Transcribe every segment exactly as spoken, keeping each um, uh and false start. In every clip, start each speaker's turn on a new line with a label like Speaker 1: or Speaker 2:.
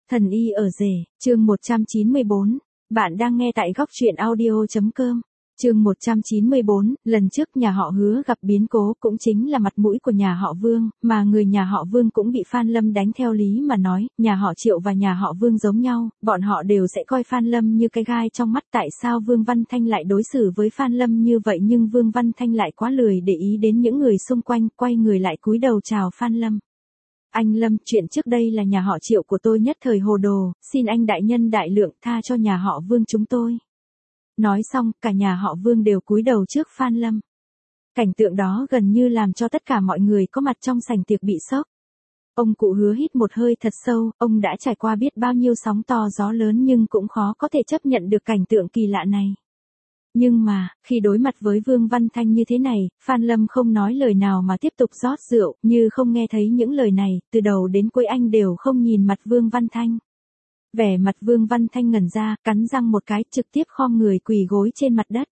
Speaker 1: Thần y ở rể, chương một trăm chín mươi bốn. Bạn đang nghe tại góc truyện audio chấm com. Chương một trăm chín mươi bốn, lần trước nhà họ Hứa gặp biến cố cũng chính là mặt mũi của nhà họ Vương, mà người nhà họ Vương cũng bị Phan Lâm đánh. Theo lý mà nói, nhà họ Triệu và nhà họ Vương giống nhau, bọn họ đều sẽ coi Phan Lâm như cái gai trong mắt. Tại sao Vương Văn Thanh lại đối xử với Phan Lâm như vậy? Nhưng Vương Văn Thanh lại quá lười để ý đến những người xung quanh, quay người lại cúi đầu chào Phan Lâm. Anh Lâm, chuyện trước đây là nhà họ Triệu của tôi nhất thời hồ đồ, xin anh đại nhân đại lượng tha cho nhà họ Vương chúng tôi. Nói xong, cả nhà họ Vương đều cúi đầu trước Phan Lâm. Cảnh tượng đó gần như làm cho tất cả mọi người có mặt trong sảnh tiệc bị sốc. Ông cụ Hứa hít một hơi thật sâu, ông đã trải qua biết bao nhiêu sóng to gió lớn nhưng cũng khó có thể chấp nhận được cảnh tượng kỳ lạ này. Nhưng mà, khi đối mặt với Vương Văn Thanh như thế này, Phan Lâm không nói lời nào mà tiếp tục rót rượu, như không nghe thấy những lời này, từ đầu đến cuối anh đều không nhìn mặt Vương Văn Thanh. Vẻ mặt Vương Văn Thanh ngẩn ra, cắn răng một cái, trực tiếp khom người quỳ gối trên mặt đất.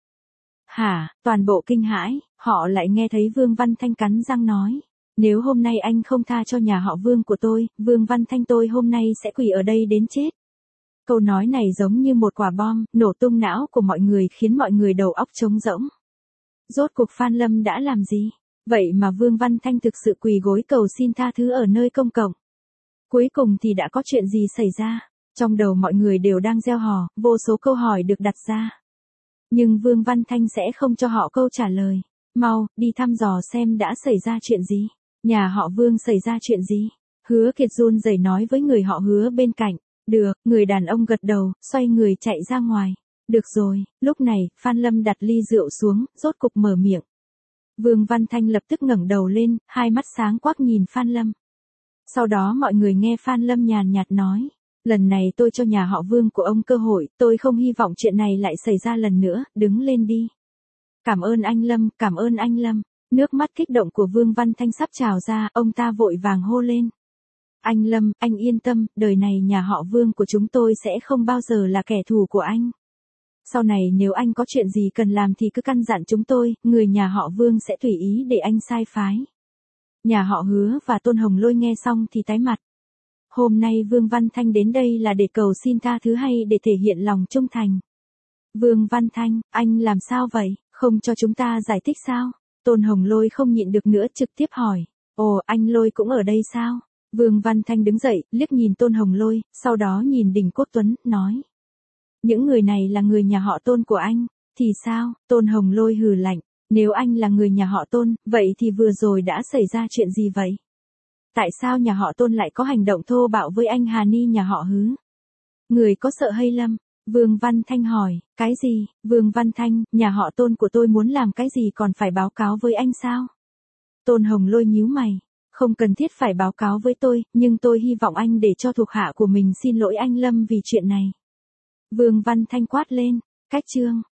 Speaker 1: Hả, toàn bộ kinh hãi, họ lại nghe thấy Vương Văn Thanh cắn răng nói. Nếu hôm nay anh không tha cho nhà họ Vương của tôi, Vương Văn Thanh tôi hôm nay sẽ quỳ ở đây đến chết. Câu nói này giống như một quả bom, nổ tung não của mọi người khiến mọi người đầu óc trống rỗng. Rốt cuộc Phan Lâm đã làm gì? Vậy mà Vương Văn Thanh thực sự quỳ gối cầu xin tha thứ ở nơi công cộng. Cuối cùng thì đã có chuyện gì xảy ra? Trong đầu mọi người đều đang gieo hò, vô số câu hỏi được đặt ra. Nhưng Vương Văn Thanh sẽ không cho họ câu trả lời. Mau, đi thăm dò xem đã xảy ra chuyện gì. Nhà họ Vương xảy ra chuyện gì? Hứa Kiệt run rẩy nói với người họ Hứa bên cạnh. Được, người đàn ông gật đầu, xoay người chạy ra ngoài. Được rồi, lúc này, Phan Lâm đặt ly rượu xuống, rốt cục mở miệng. Vương Văn Thanh lập tức ngẩng đầu lên, hai mắt sáng quắc nhìn Phan Lâm. Sau đó mọi người nghe Phan Lâm nhàn nhạt nói. Lần này tôi cho nhà họ Vương của ông cơ hội, tôi không hy vọng chuyện này lại xảy ra lần nữa, đứng lên đi. Cảm ơn anh Lâm, cảm ơn anh Lâm. Nước mắt kích động của Vương Văn Thanh sắp trào ra, ông ta vội vàng hô lên. Anh Lâm, anh yên tâm, đời này nhà họ Vương của chúng tôi sẽ không bao giờ là kẻ thù của anh. Sau này nếu anh có chuyện gì cần làm thì cứ căn dặn chúng tôi, người nhà họ Vương sẽ tùy ý để anh sai phái. Nhà họ Hứa và Tôn Hồng Lôi nghe xong thì tái mặt. Hôm nay Vương Văn Thanh đến đây là để cầu xin tha thứ hay để thể hiện lòng trung thành? Vương Văn Thanh, anh làm sao vậy, không cho chúng ta giải thích sao? Tôn Hồng Lôi không nhịn được nữa trực tiếp hỏi. Ồ, anh Lôi cũng ở đây sao? Vương Văn Thanh đứng dậy, liếc nhìn Tôn Hồng Lôi, sau đó nhìn Đình Cốt Tuấn, nói. Những người này là người nhà họ Tôn của anh, thì sao? Tôn Hồng Lôi hừ lạnh, nếu anh là người nhà họ Tôn, vậy thì vừa rồi đã xảy ra chuyện gì vậy? Tại sao nhà họ Tôn lại có hành động thô bạo với anh Hà Ni nhà họ Hứa? Người có sợ hay Lâm? Vương Văn Thanh hỏi, cái gì? Vương Văn Thanh, nhà họ Tôn của tôi muốn làm cái gì còn phải báo cáo với anh sao? Tôn Hồng Lôi nhíu mày. Không cần thiết phải báo cáo với tôi, nhưng tôi hy vọng anh để cho thuộc hạ của mình xin lỗi anh Lâm vì chuyện này. Vương Văn Thanh quát lên, cách chương,